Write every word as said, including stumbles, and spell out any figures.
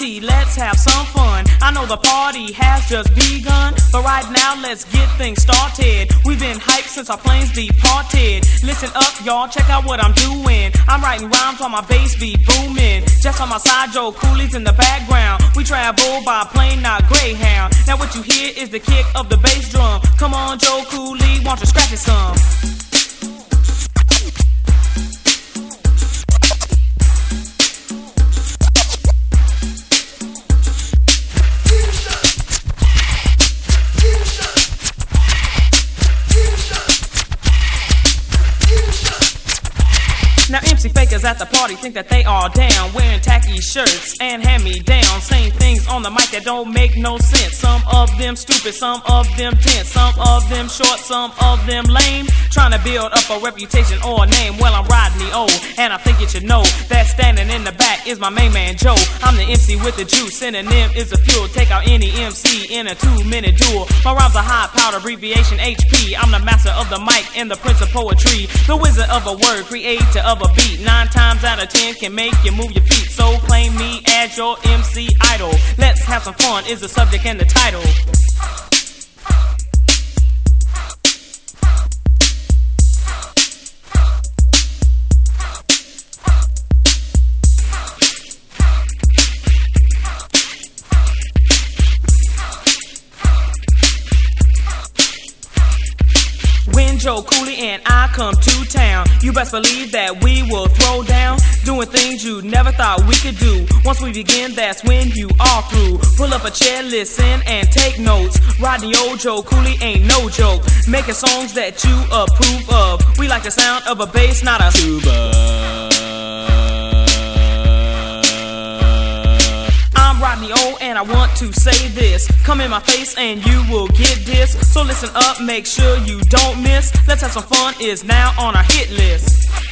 C, let's have some fun. I know the party has just begun, but right now let's get things started. We've been hyped since our planes departed. Listen up, y'all, check out what I'm doing. I'm writing rhymes while my bass be booming. Just on my side, Joe Cooley's in the background. We travel by plane, not Greyhound. Now what you hear is the kick of the bass drum. Come on, Joe Cooley, won't you scratch it some? Now M C fakers at the party think that they are down, wearing tacky shirts and hand-me-downs, saying things on the mic that don't make no sense. Some of them stupid, some of them tense, some of them short, some of them lame, trying to build up a reputation or a name. Well, I'm Rodney O, and I think you should know that standing in the back is my main man Joe. I'm the M C with the juice, synonym is a fuel. Take out any M C in a two-minute duel. My rhymes are high-powered, abbreviation H P. I'm the master of the mic and the prince of poetry, the wizard of a word, creator of a beat. Nine times out of ten can make you move your feet, so claim me as your M C idol. Let's have some fun is the subject and the title. When Joe Cooley and I come to town, you best believe that we will throw down, doing things you never thought we could do. Once we begin, that's when you are through. Pull up a chair, listen, and take notes. Rodney O, Joe Cooley ain't no joke, making songs that you approve of. We like the sound of a bass, not a tuba. I'm Rodney O, and I want to say this. Come in my face and you will get this. So listen up, make sure you don't miss. Let's have some fun is now on our hit list.